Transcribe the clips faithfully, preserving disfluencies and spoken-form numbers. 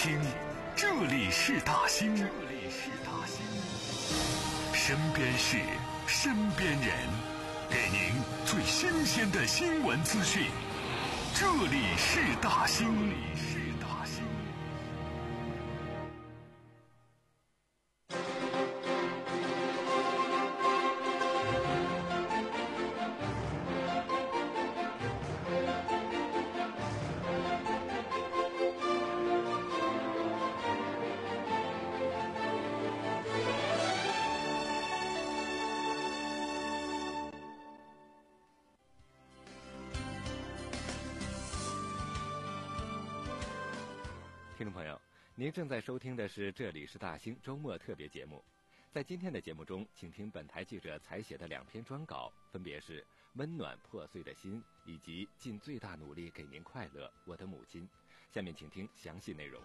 听，这里是大兴，这里是大兴，身边事，身边人，给您最新鲜的新闻资讯。这里是大兴，这里是大兴。 听众朋友，您正在收听的是这里是大兴周末特别节目。在今天的节目中，请听本台记者采写的两篇专稿，分别是《温暖破碎的心》以及《尽最大努力给您快乐，我的母亲》。下面请听详细内容。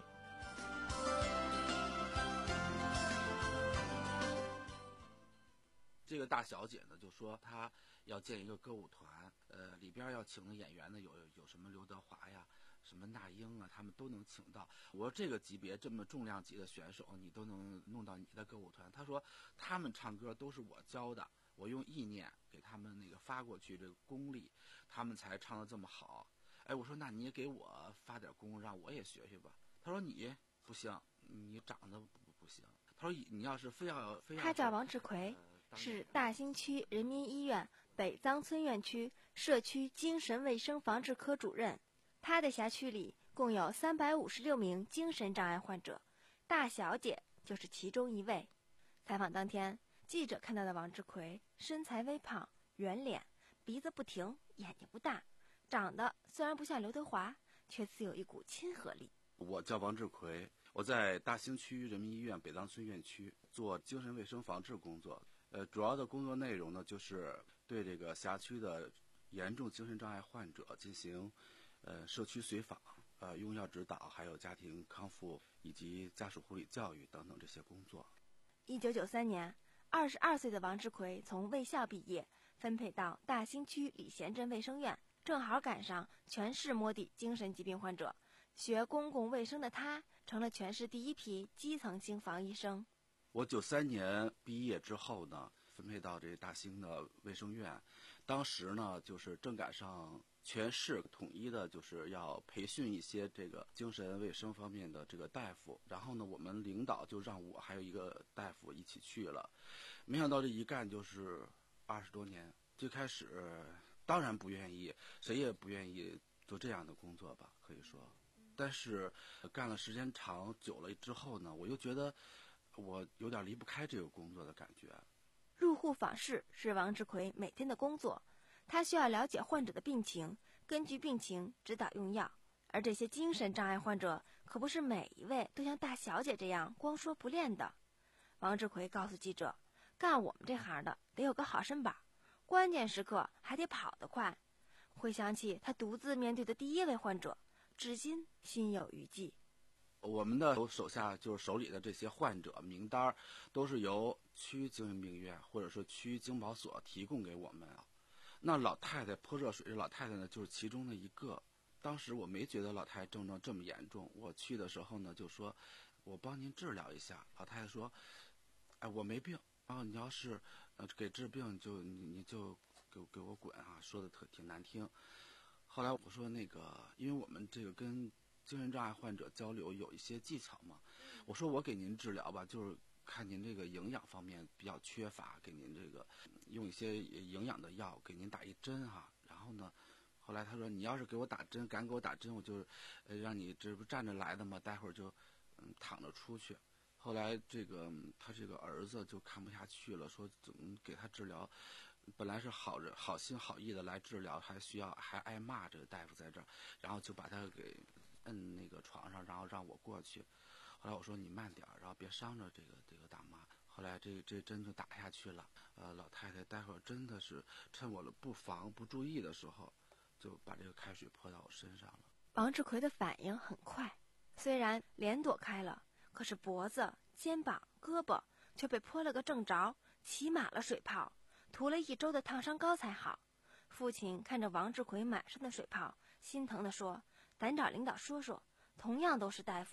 这个大小姐呢，就说她要建一个歌舞团，呃，里边要请的演员呢，有有什么刘德华呀，什么那英啊，他们都能请到。我说这个级别这么重量级的选手，你都能弄到你的歌舞团。他说他们唱歌都是我教的，我用意念给他们那个发过去这个功力，他们才唱得这么好。哎，我说那你也给我发点功，让我也学学吧。他说你不行，你长得不不行。他说你要是非要非要， 他叫王志奎。呃是大兴区人民医院北臧村院区社区精神卫生防治科主任。他的辖区里共有三百五十六名精神障碍患者，大小姐就是其中一位。采访当天，记者看到的王志奎身材微胖，圆脸，鼻子不挺，眼睛不大，长得虽然不像刘德华，却自有一股亲和力。 我叫王志奎，我在大兴区人民医院北臧村院区做精神卫生防治工作。呃，主要的工作内容呢，就是对这个辖区的严重精神障碍患者进行呃社区随访、呃用药指导，还有家庭康复以及家属护理教育等等这些工作。 一九九三年，二十二岁的王志奎从卫校毕业，分配到大兴区礼贤镇卫生院，正好赶上全市摸底精神疾病患者，学公共卫生的他成了全市第一批基层型防医生。 我九三年毕业之后呢，分配到这大兴的卫生院，当时呢就是正赶上全市统一的，就是要培训一些这个精神卫生方面的这个大夫，然后呢我们领导就让我还有一个大夫一起去了，没想到这一干就是二十多年。最开始当然不愿意，谁也不愿意做这样的工作吧，可以说，但是干了时间长久了之后呢，我又觉得我有点离不开这个工作的感觉。 入户访视是王志奎每天的工作，他需要了解患者的病情，根据病情指导用药。而这些精神障碍患者可不是每一位都像大小姐这样光说不练的。王志奎告诉记者，干我们这行的得有个好身板，关键时刻还得跑得快。回想起他独自面对的第一位患者，至今心有余悸。 我们的手下就是手里的这些患者名单，都是由区精神病院或者说区经保所提供给我们啊。那老太太泼热水，这老太太呢就是其中的一个。当时我没觉得老太太症状这么严重，我去的时候呢就说，我帮您治疗一下。老太太说，哎，我没病啊，你要是呃给治病就你你就给给我滚啊，说的特挺难听。后来我说那个，因为我们这个跟精神障碍患者交流有一些技巧嘛，我说我给您治疗吧，就是看您这个营养方面比较缺乏，给您这个用一些营养的药给您打一针哈。然后呢，后来他说你要是给我打针，敢给我打针，我就呃让你这不站着来的嘛，待会儿就嗯躺着出去。后来这个他这个儿子就看不下去了，说怎么给他治疗，本来是好人好心好意的来治疗，还需要还挨骂，这个大夫在这儿，然后就把他给摁那个床上，然后让我过去。后来我说你慢点，然后别伤着这个这个大妈。后来这这针就打下去了，呃，老太太待会儿真的是趁我不防不注意的时候，就把这个开水泼到我身上了。 王志奎的反应很快，虽然脸躲开了，可是脖子、肩膀、胳膊却被泼了个正着，起满了水泡，涂了一周的烫伤膏才好。父亲看着王志奎满身的水泡，心疼地说，咱找领导说说，同样都是大夫，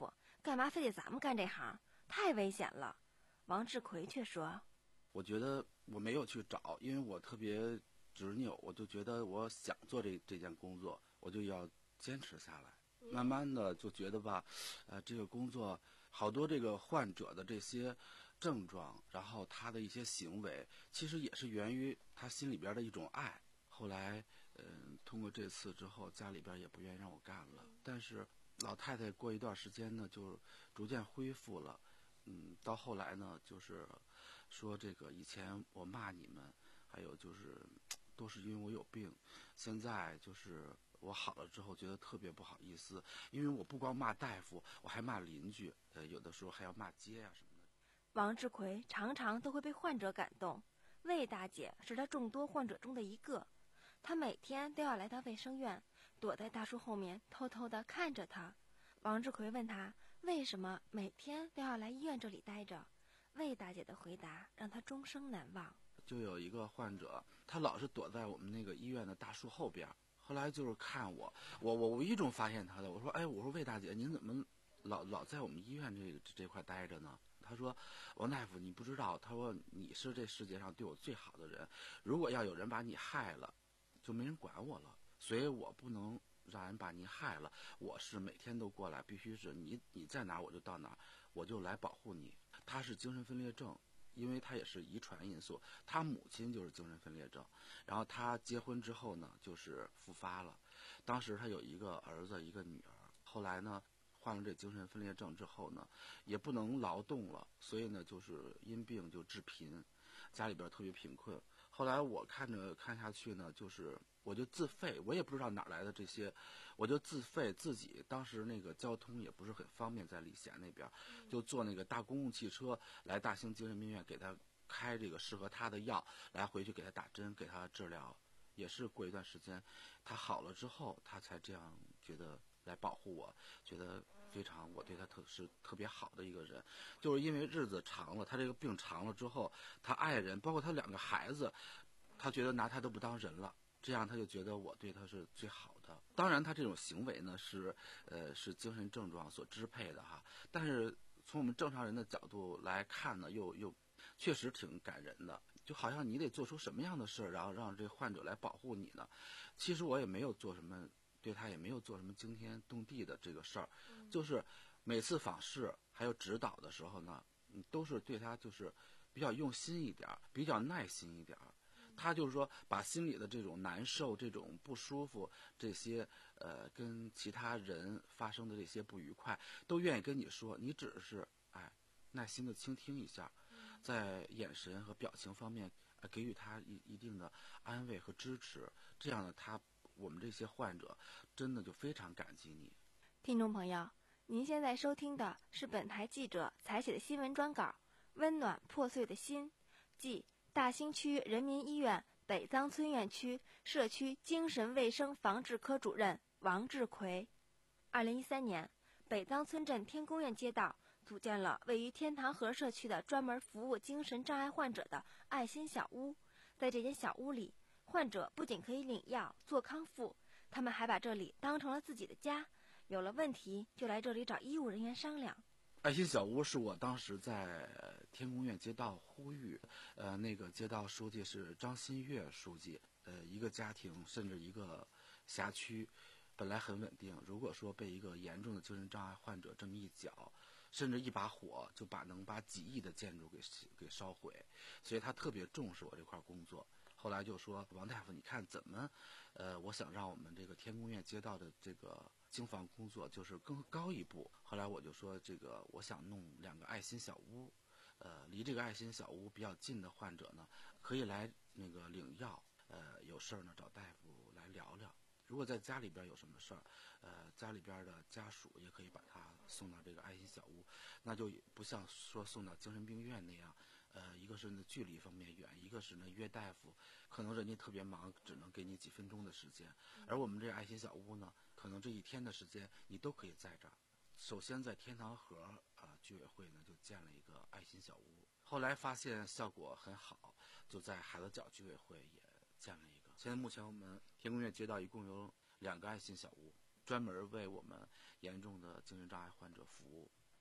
干嘛非得咱们干这行？太危险了。王志奎却说： 我觉得我没有去找，因为我特别执拗，我就觉得我想做这这件工作，我就要坚持下来。慢慢的就觉得吧，呃，这个工作好多这个患者的这些症状，然后他的一些行为，其实也是源于他心里边的一种爱。后来，嗯、呃，通过这次之后，家里边也不愿意让我干了。但是老太太过一段时间呢，就逐渐恢复了。嗯，到后来呢，就是说这个以前我骂你们，还有就是都是因为我有病，现在就是我好了之后觉得特别不好意思，因为我不光骂大夫，我还骂邻居，呃，有的时候还要骂街啊什么的。 王志奎常常都会被患者感动，魏大姐是他众多患者中的一个，她每天都要来到卫生院，躲在大树后面偷偷地看着他。王志奎问他为什么每天都要来医院这里待着，魏大姐的回答让他终生难忘。 就有一个患者，他老是躲在我们那个医院的大树后边，后来就是看我，我我无意中发现他的，我说，哎，我说魏大姐，您怎么老老在我们医院这这块待着呢？他说，王大夫，你不知道，他说你是这世界上对我最好的人，如果要有人把你害了，就没人管我了，所以我不能让人把你害了，我是每天都过来，必须是你你在哪儿我就到哪儿，我就来保护你。他是精神分裂症，因为他也是遗传因素，他母亲就是精神分裂症，然后他结婚之后呢，就是复发了。当时他有一个儿子一个女儿，后来呢患了这精神分裂症之后呢，也不能劳动了，所以呢就是因病就致贫，家里边特别贫困。后来我看着看下去呢，就是我就自费，我也不知道哪来的这些，我就自费自己。当时那个交通也不是很方便，在礼贤那边，就坐那个大公共汽车来大兴精神病院给他开这个适合他的药，来回去给他打针，给他治疗。也是过一段时间，他好了之后，他才这样觉得来保护我，觉得非常我对他特是特别好的一个人。就是因为日子长了，他这个病长了之后，他爱人包括他两个孩子，他觉得拿他都不当人了，这样他就觉得我对他是最好的。当然他这种行为呢是呃是精神症状所支配的哈，但是从我们正常人的角度来看呢，又又确实挺感人的，就好像你得做出什么样的事儿，然后让这个患者来保护你呢？其实我也没有做什么，对他也没有做什么惊天动地的这个事儿，就是每次访视还有指导的时候呢，嗯，都是对他就是比较用心一点，比较耐心一点。他就是说把心里的这种难受、这种不舒服、这些呃跟其他人发生的这些不愉快，都愿意跟你说，你只是哎耐心的倾听一下，在眼神和表情方面呃给予他一一定的安慰和支持，这样呢，他我们这些患者真的就非常感激你。 听众朋友，您现在收听的是本台记者采写的新闻专稿《温暖破碎的心》，即大兴区人民医院北藏村院区社区精神卫生防治科主任王志奎。二零一三年，北藏村镇天宫院街道组建了位于天堂河社区的专门服务精神障碍患者的爱心小屋。在这间小屋里，患者不仅可以领药做康复，他们还把这里当成了自己的家，有了问题就来这里找医务人员商量。 爱心小屋是我当时在天宫院街道呼吁，呃，那个街道书记是张新月书记，呃，一个家庭甚至一个辖区本来很稳定，如果说被一个严重的精神障碍患者这么一搅，甚至一把火就把能把几亿的建筑给给烧毁，所以他特别重视我这块工作。后来就说，王大夫，你看怎么，呃，我想让我们这个天宫院街道的这个经防工作就是更高一步。后来我就说，这个我想弄两个爱心小屋，呃，离这个爱心小屋比较近的患者呢，可以来那个领药，呃，有事儿呢找大夫来聊聊。如果在家里边有什么事儿，呃，家里边的家属也可以把他送到这个爱心小屋，那就不像说送到精神病院那样。呃，一个是呢距离方面远，一个是呢约大夫，可能人家特别忙，只能给你几分钟的时间。而我们这爱心小屋呢，可能这一天的时间你都可以在这儿。首先在天堂河啊、呃、居委会呢就建了一个爱心小屋，后来发现效果很好，就在海子角居委会也建了一个。现在目前我们天宫院街道一共有两个爱心小屋，专门为我们严重的精神障碍患者服务。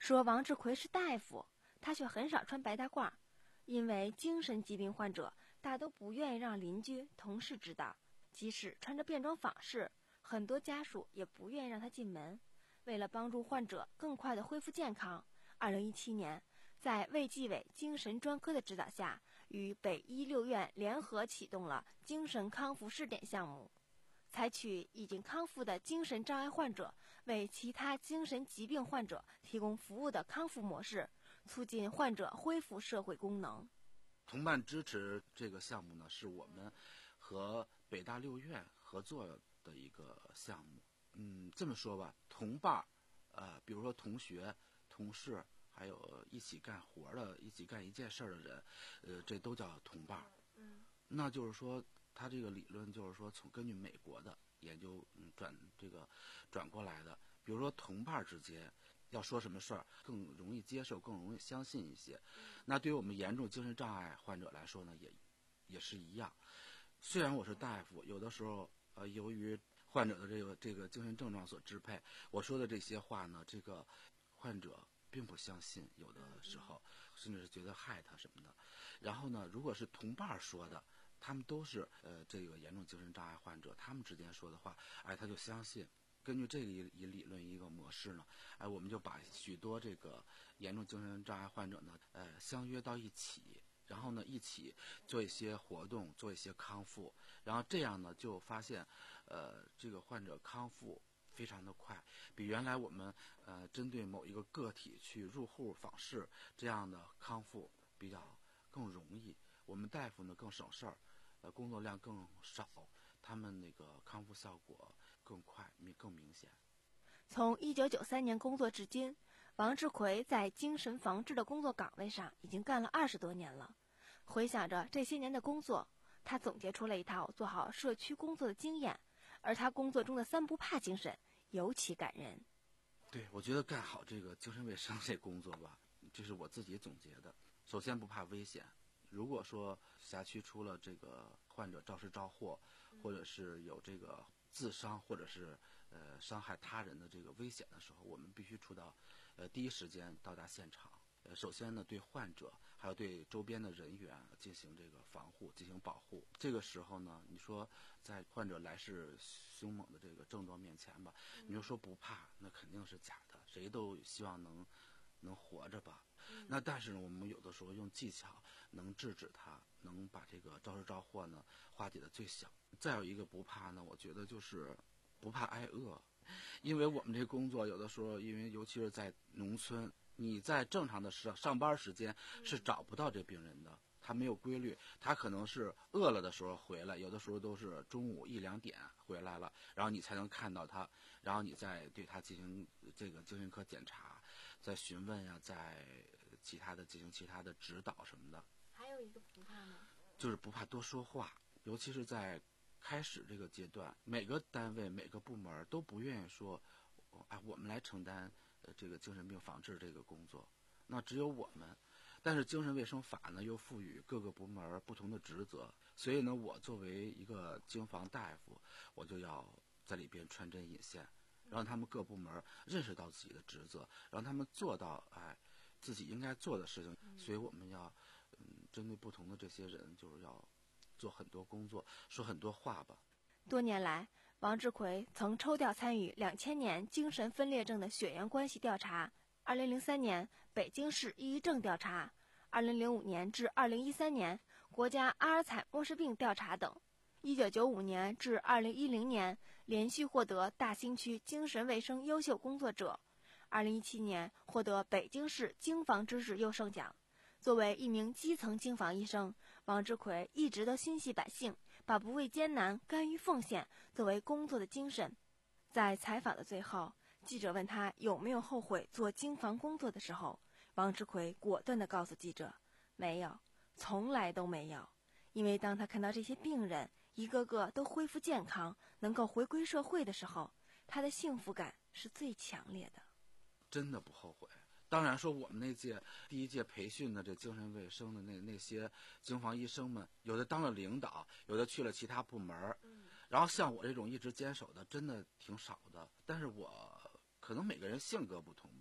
说王志奎是大夫，他却很少穿白大褂，因为精神疾病患者大都不愿意让邻居、同事知道，即使穿着便装访视，很多家属也不愿意让他进门。为了帮助患者更快地恢复健康，二零一七年，在卫计委精神专科的指导下，与北医六院联合启动了精神康复试点项目，采取已经康复的精神障碍患者为其他精神疾病患者提供服务的康复模式，促进患者恢复社会功能。 同伴支持这个项目呢，是我们和北大六院合作的一个项目。嗯，这么说吧，同伴，呃，比如说同学、同事，还有一起干活的、一起干一件事的人，呃，这都叫同伴。 嗯， 那就是说，他这个理论就是说，从根据美国的研究，嗯，转这个转过来的。比如说，同伴之间要说什么事儿，更容易接受，更容易相信一些。那对于我们严重精神障碍患者来说呢，也也是一样。虽然我是大夫，有的时候，呃，由于患者的这个这个精神症状所支配，我说的这些话呢，这个患者并不相信，有的时候甚至是觉得害他什么的。然后呢，如果是同伴说的，他们都是呃这个严重精神障碍患者，他们之间说的话，哎，他就相信。根据这个一一理论一个模式呢，哎，我们就把许多这个严重精神障碍患者呢，呃，相约到一起。然后呢，一起做一些活动，做一些康复，然后这样呢，就发现，呃，这个患者康复非常的快，比原来我们呃针对某一个个体去入户访视这样的康复比较更容易。我们大夫呢更省事儿，呃，工作量更少，他们那个康复效果更快、更明显。 从一九九三年工作至今，王志奎在精神防治的工作岗位上已经干了二十多年了。回想着这些年的工作，他总结出了一套做好社区工作的经验，而他工作中的三不怕精神尤其感人。 对，我觉得干好这个精神卫生这工作吧，这是我自己总结的。首先不怕危险，如果说辖区出了这个患者肇事肇祸，或者是有这个自伤或者是呃伤害他人的这个危险的时候，我们必须出到呃第一时间到达现场。呃，首先呢，对患者还有对周边的人员进行这个防护、进行保护。这个时候呢，你说在患者来势凶猛的这个症状面前吧，你就说不怕，那肯定是假的。谁都希望能能活着吧。那但是呢，我们有的时候用技巧能制止他，能把这个肇事肇祸呢化解的最小。再有一个不怕呢，我觉得就是不怕挨饿，因为我们这工作有的时候，因为尤其是在农村。你在正常的上上班时间是找不到这病人的，他没有规律，他可能是饿了的时候回来，有的时候都是中午一两点回来了，然后你才能看到他，然后你再对他进行这个精神科检查，再询问呀，再其他的进行其他的指导什么的。 还有一个不怕呢， 就是不怕多说话，尤其是在开始这个阶段，每个单位每个部门都不愿意说，哎，我们来承担。这个精神病防治这个工作，那只有我们，但是精神卫生法呢又赋予各个部门不同的职责，所以呢，我作为一个经防大夫，我就要在里边穿针引线，让他们各部门认识到自己的职责，让他们做到哎自己应该做的事情。所以我们要嗯针对不同的这些人，就是要做很多工作，说很多话吧。 多年来，王志奎曾抽调参与两千年精神分裂症的血缘关系调查，二零零三年北京市抑郁症调查，二零零五年至二零一三年国家阿尔茨默氏病调查等。一九九五年至二零一零年连续获得大兴区精神卫生优秀工作者，二零一七年获得北京市经防之士优胜奖。作为一名基层经防医生，王志奎一直都心系百姓，把不畏艰难、甘于奉献作为工作的精神。在采访的最后，记者问他有没有后悔做经防工作的时候，王志奎果断地告诉记者，没有，从来都没有。因为当他看到这些病人一个个都恢复健康，能够回归社会的时候，他的幸福感是最强烈的。 真的不后悔。当然说我们那届第一届培训的这精神卫生的那那些经防医生们，有的当了领导，有的去了其他部门，然后像我这种一直坚守的真的挺少的。但是我可能每个人性格不同吧，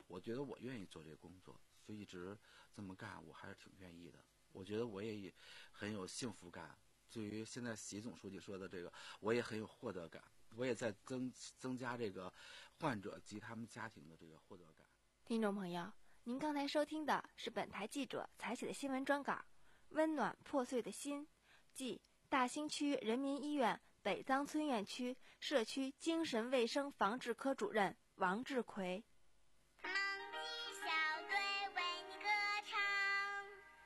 我觉得我愿意做这个工作，就一直这么干，我还是挺愿意的。我觉得我也很有幸福感。对于现在习总书记说的这个，我也很有获得感，我也在增增加这个患者及他们家庭的这个获得感。 听众朋友，您刚才收听的是本台记者采写的新闻专稿《温暖破碎的心》，即大兴区人民医院北藏村院区社区精神卫生防治科主任王志奎。 蒙鸡小队为你歌唱。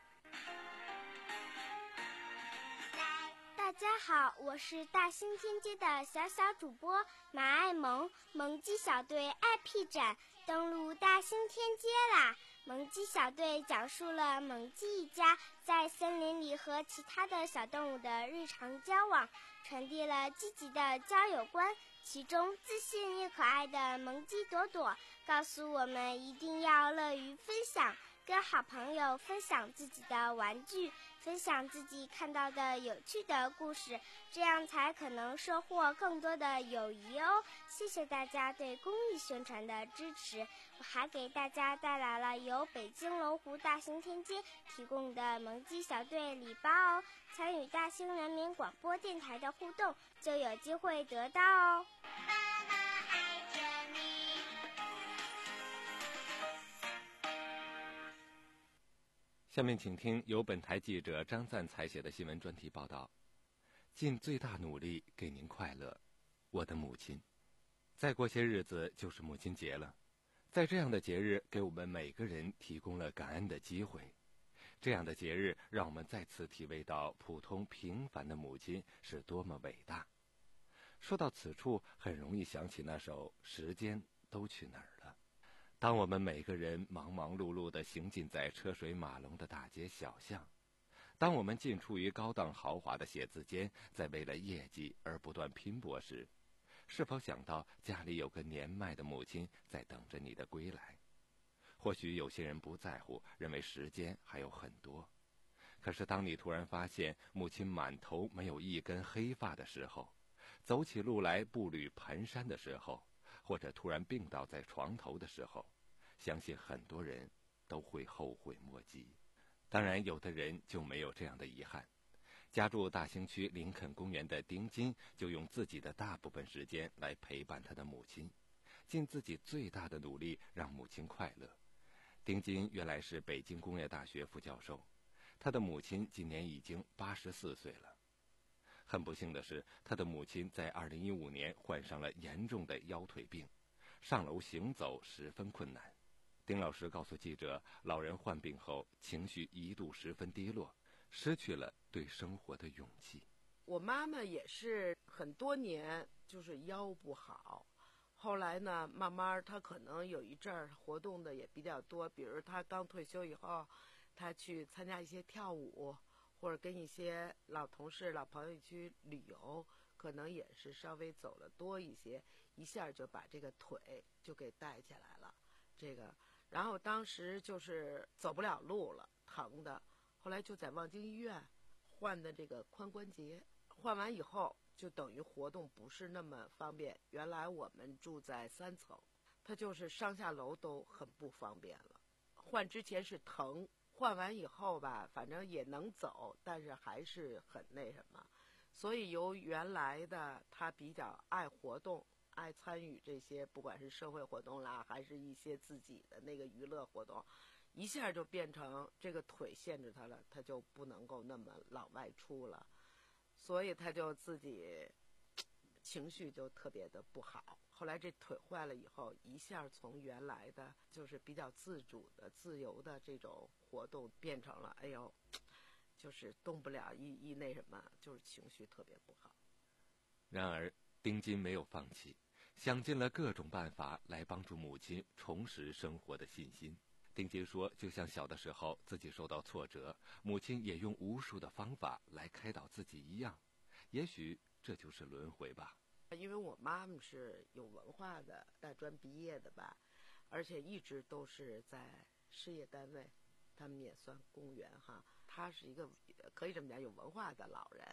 大家好，我是大兴天街的小小主播马爱萌。蒙鸡小队 I P 展登陆大兴天街啦！蒙鸡小队讲述了蒙鸡一家在森林里和其他的小动物的日常交往，传递了积极的交友观。其中自信又可爱的蒙鸡朵朵告诉我们一定要乐于分享，跟好朋友分享自己的玩具，分享自己看到的有趣的故事，这样才可能收获更多的友谊哦。谢谢大家对公益宣传的支持。我还给大家带来了由北京龙湖大兴天街提供的蒙鸡小队礼包哦，参与大兴人民广播电台的互动就有机会得到哦。妈妈爱着你。 下面请听由本台记者张赞采写的新闻专题报道，尽最大努力给您快乐，我的母亲。再过些日子就是母亲节了，在这样的节日给我们每个人提供了感恩的机会，这样的节日让我们再次体味到普通平凡的母亲是多么伟大。说到此处，很容易想起那首《时间都去哪儿了》。当我们每个人忙忙碌碌地行进在车水马龙的大街小巷，当我们进出于高档豪华的写字间，在为了业绩而不断拼搏时，是否想到家里有个年迈的母亲在等着你的归来？或许有些人不在乎，认为时间还有很多。可是当你突然发现母亲满头没有一根黑发的时候，走起路来步履蹒跚的时候，或者突然病倒在床头的时候，相信很多人都会后悔莫及。当然有的人就没有这样的遗憾。家住大兴区林肯公园的丁金就用自己的大部分时间来陪伴他的母亲，尽自己最大的努力让母亲快乐。丁金原来是北京工业大学副教授，他的母亲今年已经八十四岁了。很不幸的是，他的母亲在二零一五年患上了严重的腰腿病，上楼行走十分困难。丁老师告诉记者，老人患病后情绪一度十分低落，失去了对生活的勇气。 我妈妈也是很多年就是腰不好，后来呢慢慢她可能有一阵儿活动的也比较多，比如她刚退休以后，她去参加一些跳舞，或者跟一些老同事老朋友去旅游，可能也是稍微走了多一些，一下就把这个腿就给带起来了。这个然后当时就是走不了路了，疼的，后来就在望京医院换的这个髋关节，换完以后就等于活动不是那么方便。原来我们住在三层，它就是上下楼都很不方便了。换之前是疼，换完以后吧，反正也能走，但是还是很那什么。所以由原来的他比较爱活动，爱参与这些不管是社会活动啦，还是一些自己的那个娱乐活动，一下就变成这个腿限制他了，他就不能够那么老外出了，所以他就自己情绪就特别的不好。后来这腿坏了以后，一下从原来的就是比较自主的自由的这种活动变成了哎呦就是动不了，一一那什么，就是情绪特别不好。 然而丁金没有放弃，想尽了各种办法来帮助母亲重拾生活的信心。丁金说，就像小的时候自己受到挫折，母亲也用无数的方法来开导自己一样，也许这就是轮回吧。 因为我妈妈是有文化的，大专毕业的吧，而且一直都是在事业单位，他们也算公务员哈。她是一个可以这么讲有文化的老人，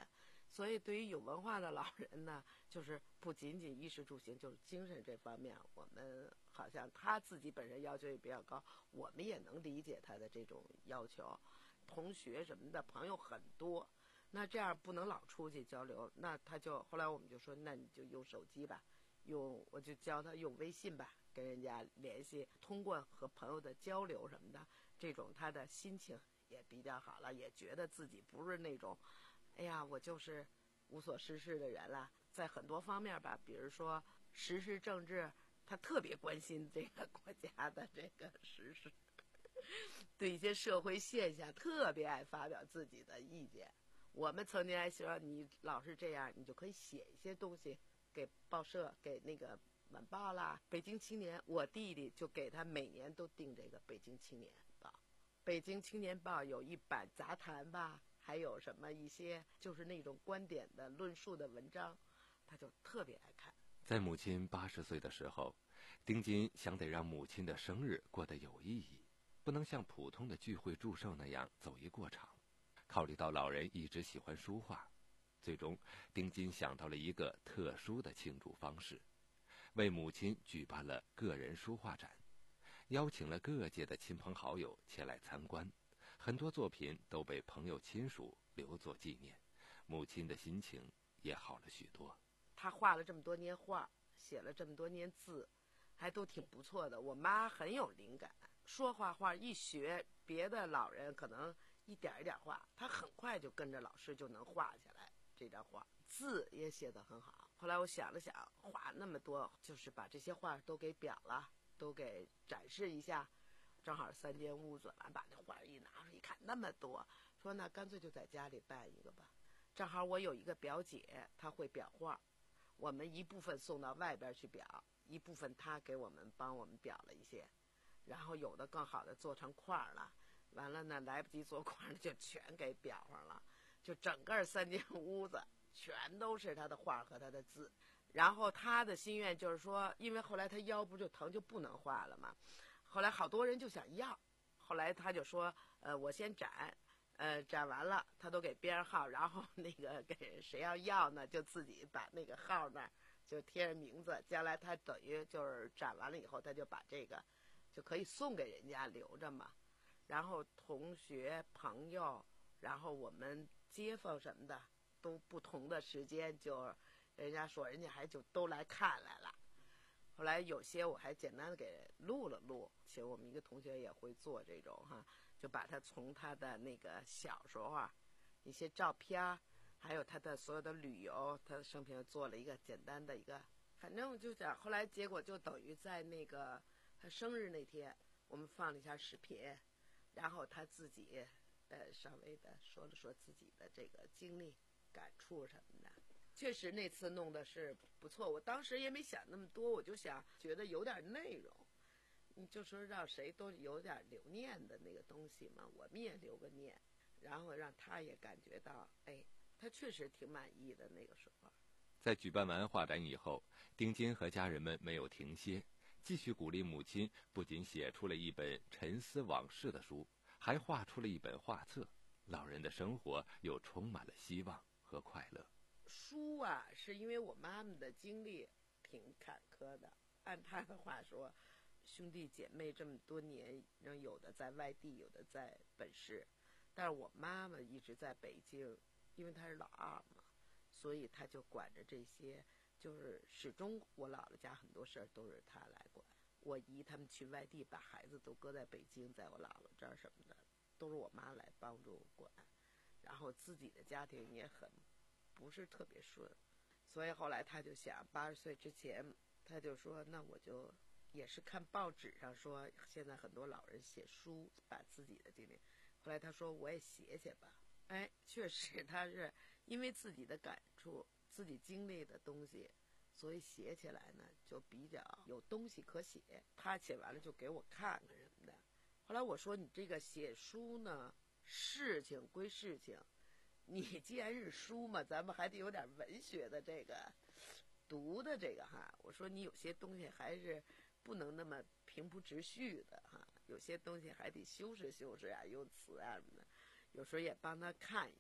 所以对于有文化的老人呢，就是不仅仅衣食住行，就是精神这方面，我们好像他自己本身要求也比较高，我们也能理解他的这种要求。同学什么的朋友很多，那这样不能老出去交流，那他就后来我们就说，那你就用手机吧，用我就教他用微信吧，跟人家联系，通过和朋友的交流什么的，这种他的心情也比较好了，也觉得自己不是那种哎呀我就是无所事事的人了。在很多方面吧，比如说时事政治，他特别关心这个国家的这个时事，对一些社会现象特别爱发表自己的意见。我们曾经还说，你老是这样，你就可以写一些东西给报社，给那个晚报啦，北京青年，我弟弟就给他每年都订这个北京青年报。北京青年报有一版杂谈吧，还有什么一些就是那种观点的论述的文章，他就特别爱看。 在母亲八十岁的时候，丁金想得让母亲的生日过得有意义，不能像普通的聚会祝寿那样走一过场。考虑到老人一直喜欢书画，最终丁金想到了一个特殊的庆祝方式，为母亲举办了个人书画展，邀请了各界的亲朋好友前来参观，很多作品都被朋友亲属留作纪念，母亲的心情也好了许多。 他画了这么多年画，写了这么多年字，还都挺不错的。我妈很有灵感，说画画一学，别的老人可能一点一点画，他很快就跟着老师就能画下来这张画，字也写得很好。后来我想了想，画那么多，就是把这些画都给裱了，都给展示一下。正好三间屋子，完把那画一拿出一看，那么多，说那干脆就在家里办一个吧。正好我有一个表姐，她会裱画，我们一部分送到外边去裱，一部分她给我们帮我们裱了一些，然后有的更好的做成块了，完了呢来不及做块了就全给裱上了，就整个三间屋子全都是她的画和她的字。然后她的心愿就是说，因为后来她腰不就疼就不能画了嘛，后来好多人就想要，后来她就说呃我先展，呃，展完了，他都给编号，然后那个给谁要要呢，就自己把那个号那儿就贴上名字。将来他等于就是展完了以后，他就把这个就可以送给人家留着嘛。然后同学朋友，然后我们街坊什么的，都不同的时间就人家说人家还就都来看来了。后来有些我还简单的给录了录，其实我们一个同学也会做这种哈。就把他从他的那个小时候啊一些照片，还有他的所有的旅游，他的生平做了一个简单的一个，反正就讲后来结果就等于在那个他生日那天我们放了一下视频，然后他自己呃稍微的说了说自己的这个经历感触什么的。确实那次弄的是不错，我当时也没想那么多，我就想觉得有点内容，你就说让谁都有点留念的那个东西嘛，我们也留个念，然后让他也感觉到，哎，他确实挺满意的那个时候。 在举办完画展以后，丁金和家人们没有停歇，继续鼓励母亲，不仅写出了一本沉思往事的书，还画出了一本画册，老人的生活又充满了希望和快乐。 书啊，是因为我妈妈的经历挺坎坷的，按她的话说，兄弟姐妹这么多年，有的在外地，有的在本市，但是我妈妈一直在北京，因为她是老二嘛，所以她就管着这些，就是始终我姥姥家很多事儿都是她来管。我姨他们去外地，把孩子都搁在北京，在我姥姥这儿什么的，都是我妈来帮助管。然后自己的家庭也很不是特别顺，所以后来她就想，八十岁之前，她就说，那我就。也是看报纸上说现在很多老人写书把自己的经历，后来他说我也写写吧。哎，确实他是因为自己的感触自己经历的东西，所以写起来呢就比较有东西可写。他写完了就给我看看什么的。后来我说你这个写书呢，事情归事情，你既然是书嘛，咱们还得有点文学的这个读的这个哈。我说你有些东西还是不能那么平铺直叙的哈，有些东西还得修饰修饰啊，用词啊什么的，有时候也帮他看一些。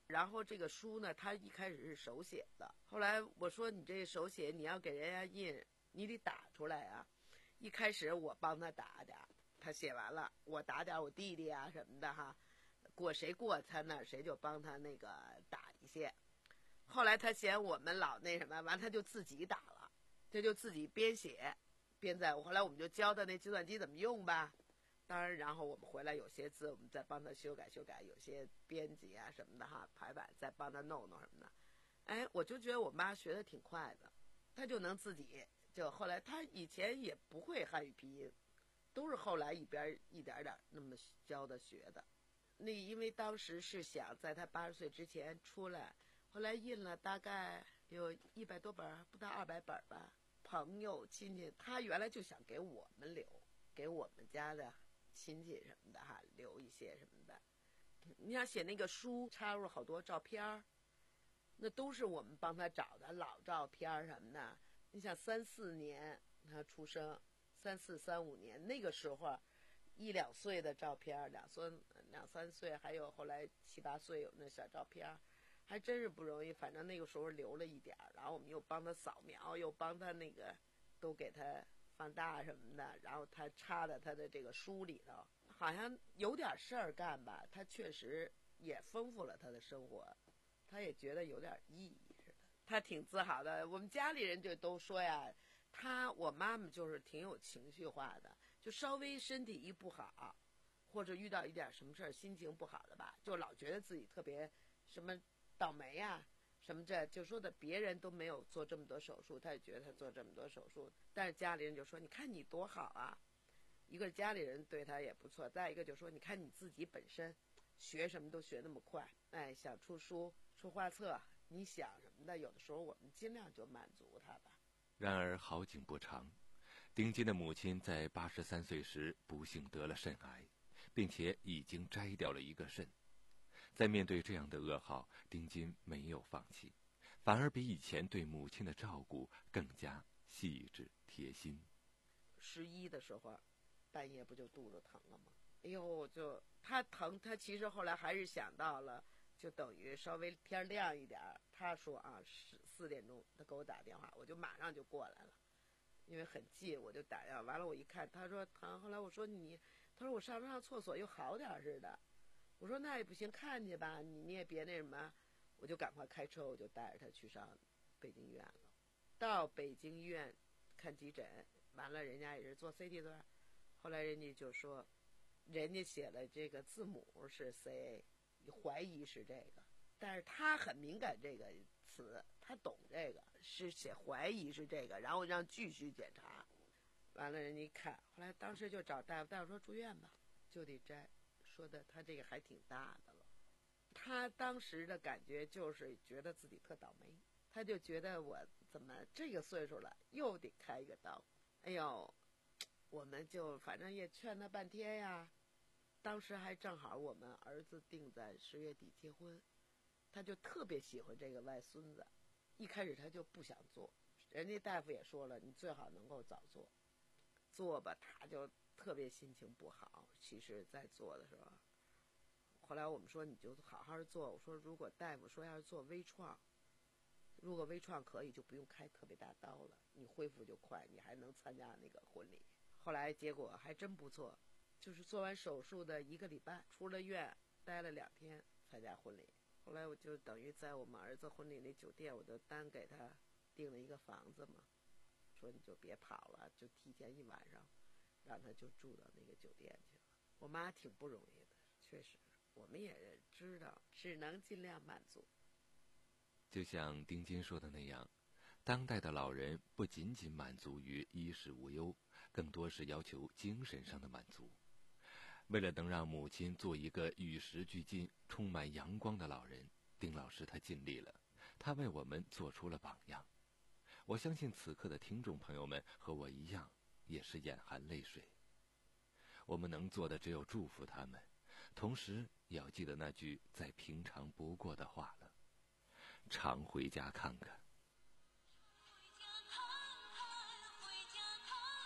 然后这个书呢，他一开始是手写的，后来我说你这手写你要给人家印，你得打出来啊。一开始我帮他打点，他写完了，我打点我弟弟啊什么的哈，过谁过他那谁就帮他那个打一些。后来他嫌我们老那什么，完他就自己打了，他就自己编写，编在。后来我们就教他那计算机怎么用吧。当然，然后我们回来有些字我们再帮他修改修改，有些编辑啊什么的哈，排版再帮他弄弄什么的。哎，我就觉得我妈学的挺快的，她就能自己。就后来他以前也不会汉语拼音，都是后来一边一点点那么教的学的。那因为当时是想在他八十岁之前出来，后来印了大概有一百多本，不到二百本吧。朋友亲戚，他原来就想给我们留，给我们家的亲戚什么的哈留一些什么的。你想写那个书，插入好多照片，那都是我们帮他找的老照片什么的。你想三四年他出生，三四三五年那个时候，一两岁的照片，两三两三岁，还有后来七八岁有那小照片，还真是不容易。反正那个时候留了一点，然后我们又帮他扫描，又帮他那个都给他放大什么的，然后他插在他的这个书里头，好像有点事儿干吧。他确实也丰富了他的生活，他也觉得有点意义。他挺自豪的，我们家里人就都说呀，他我妈妈就是挺有情绪化的，就稍微身体一不好，或者遇到一点什么事儿，心情不好的吧，就老觉得自己特别什么倒霉呀、什么这，就说的别人都没有做这么多手术，他也觉得他做这么多手术，但是家里人就说你看你多好啊，一个家里人对他也不错，再一个就说你看你自己本身学什么都学那么快，哎，想出书出画册。你想什么的，有的时候我们尽量就满足他吧。 然而好景不长，丁金的母亲在八十三岁时不幸得了肾癌，并且已经摘掉了一个肾。在面对这样的噩耗，丁金没有放弃，反而比以前对母亲的照顾更加细致贴心。 十一的时候，半夜不就肚子疼了吗？哎呦，就他疼，他其实后来还是想到了。就等于稍微天亮一点，他说啊，十四点钟他给我打电话，我就马上就过来了，因为很近，我就打电话。完了我一看，他说疼，后来我说你，他说我上上厕所又好点似的，我说那也不行，看去吧，你你也别那什么，我就赶快开车，我就带着他去上北京医院了。到北京医院看急诊，完了人家也是做 C T 的，后来人家就说，人家写了这个字母是 C A。怀疑是这个，但是他很敏感这个词，他懂这个，是写怀疑是这个，然后让继续检查。完了人家一看，后来当时就找大夫，大夫说住院吧，就得摘，说的他这个还挺大的了。他当时的感觉就是觉得自己特倒霉，他就觉得我怎么这个岁数了又得开一个刀。哎呦，我们就反正也劝他半天呀。当时还正好我们儿子定在十月底结婚，他就特别喜欢这个外孙子，一开始他就不想做，人家大夫也说了，你最好能够早做，做吧，他就特别心情不好。其实在做的时候，后来我们说你就好好做，我说如果大夫说要是做微创，如果微创可以就不用开特别大刀了，你恢复就快，你还能参加那个婚礼。后来结果还真不错，就是做完手术的一个礼拜，出了院待了两天参加婚礼。后来我就等于在我们儿子婚礼那酒店，我就单给他订了一个房子嘛，说你就别跑了，就提前一晚上让他就住到那个酒店去了。我妈挺不容易的，确实我们也知道只能尽量满足。 就像丁金说的那样，当代的老人不仅仅满足于衣食无忧，更多是要求精神上的满足。为了能让母亲做一个与时俱进、充满阳光的老人，丁老师他尽力了，他为我们做出了榜样。我相信此刻的听众朋友们和我一样，也是眼含泪水。我们能做的只有祝福他们，同时也要记得那句再平常不过的话了：常回家看看。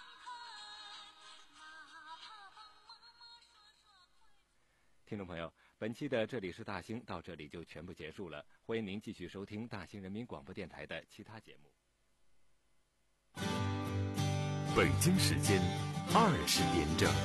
听众朋友， 本期的这里是大兴到这里就全部结束了，欢迎您继续收听大兴人民广播电台的其他节目。 北京时间二十点整。